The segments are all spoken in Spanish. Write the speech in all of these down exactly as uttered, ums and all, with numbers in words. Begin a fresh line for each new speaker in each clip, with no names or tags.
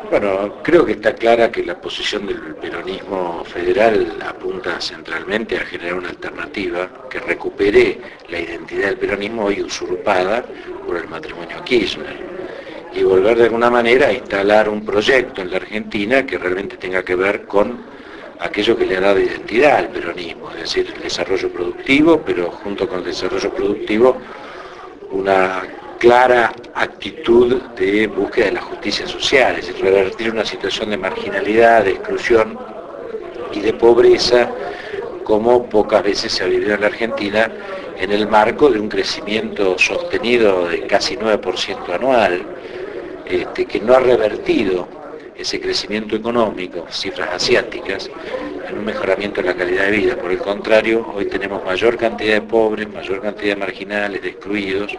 Bueno, creo que está clara que la posición del peronismo federal apunta centralmente a generar una alternativa que recupere la identidad del peronismo hoy usurpada por el matrimonio Kirchner y volver de alguna manera a instalar un proyecto en la Argentina que realmente tenga que ver con aquello que le ha dado identidad al peronismo, es decir, el desarrollo productivo, pero junto con el desarrollo productivo una clara actitud de búsqueda de la justicia social, es decir, revertir una situación de marginalidad, de exclusión y de pobreza como pocas veces se ha vivido en la Argentina en el marco de un crecimiento sostenido de casi nueve por ciento anual, este, que no ha revertido ese crecimiento económico, cifras asiáticas, en un mejoramiento de la calidad de vida. Por el contrario, hoy tenemos mayor cantidad de pobres, mayor cantidad de marginales, de excluidos,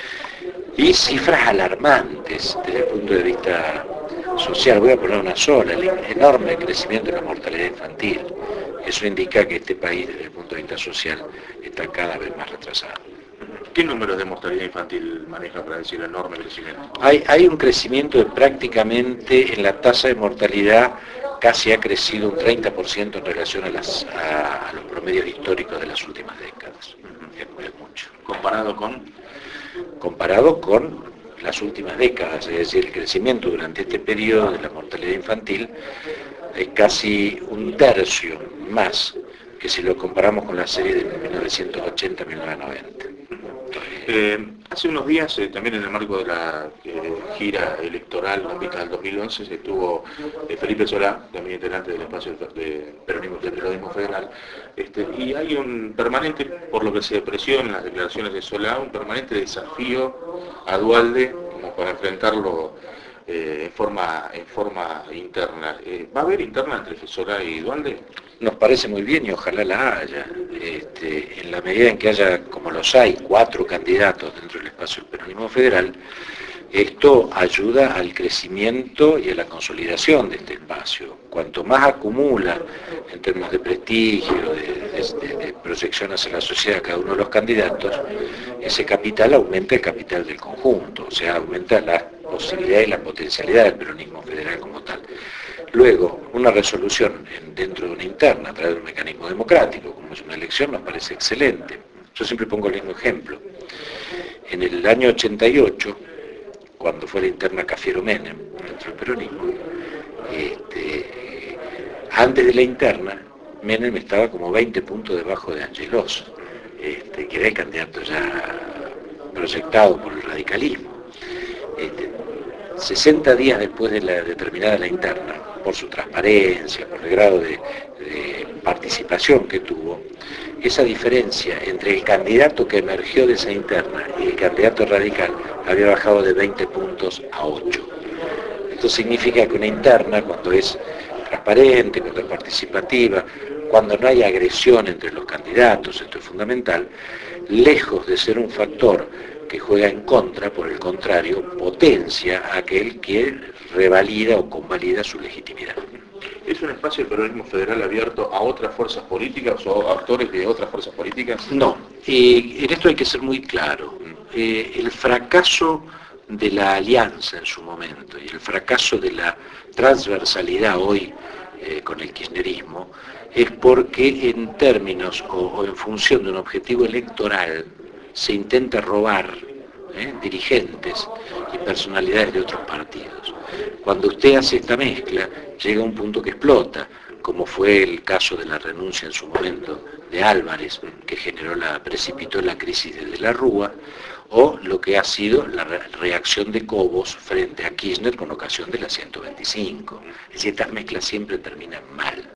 y cifras alarmantes desde el punto de vista social. Voy a poner una sola, el enorme crecimiento de la mortalidad infantil. Eso indica que este país, desde el punto de vista social, está cada vez más retrasado.
¿Qué números de mortalidad infantil maneja para decir enorme crecimiento?
Hay, hay un crecimiento de prácticamente en la tasa de mortalidad casi ha crecido un treinta por ciento en relación a, las, a, a los promedios históricos de las últimas décadas. Uh-huh. es, es mucho.
¿Comparado con?
Comparado con las últimas décadas, es decir, el crecimiento durante este periodo de la mortalidad infantil es casi un tercio más que si lo comparamos con la serie de mil novecientos ochenta a mil novecientos noventa.
Eh, hace unos días, eh, también en el marco de la eh, gira electoral en vista del dos mil once, se estuvo eh, Felipe Solá, también integrante del espacio de peronismo, del peronismo federal, este, y hay un permanente, por lo que se apreció en las declaraciones de Solá, un permanente desafío a Duhalde como para enfrentarlo eh, en forma en forma interna. Eh, ¿Va a haber interna entre Solá y Duhalde?
Nos parece muy bien y ojalá la haya. Este, en la medida en que haya, como los hay, cuatro candidatos dentro del espacio del peronismo federal, esto ayuda al crecimiento y a la consolidación de este espacio. Cuanto más acumula en términos de prestigio, de, de, de proyección hacia la sociedad cada uno de los candidatos, ese capital aumenta el capital del conjunto, o sea, aumenta la posibilidad y la potencialidad del peronismo federal como tal. Luego, una resolución en, dentro de una interna a través de un mecanismo democrático, como es una elección, nos parece excelente. Yo siempre pongo el mismo ejemplo. En el año ochenta y ocho, cuando fue la interna Cafiero-Menem dentro del peronismo, este, antes de la interna, Menem estaba como veinte puntos debajo de Angelos, este, que era el candidato ya proyectado por el radicalismo. Este, sesenta días después de la determinada la interna, por su transparencia, por el grado de, de participación que tuvo, esa diferencia entre el candidato que emergió de esa interna y el candidato radical había bajado de veinte puntos a ocho. Esto significa que una interna, cuando es transparente, cuando es participativa, cuando no hay agresión entre los candidatos, esto es fundamental, lejos de ser un factor que juega en contra, por el contrario, potencia a aquel que revalida o convalida su legitimidad.
¿Es un espacio del peronismo federal abierto a otras fuerzas políticas o a actores de otras fuerzas políticas?
No, eh, en esto hay que ser muy claro. Eh, el fracaso de la alianza en su momento y el fracaso de la transversalidad hoy eh, con el kirchnerismo es porque en términos o, o en función de un objetivo electoral se intenta robar ¿eh? dirigentes y personalidades de otros partidos. Cuando usted hace esta mezcla, llega a un punto que explota, como fue el caso de la renuncia en su momento de Álvarez, que generó la, precipitó la crisis de De la Rúa, o lo que ha sido la re reacción de Cobos frente a Kirchner con ocasión de la ciento veinticinco. Es decir, estas mezclas siempre terminan mal.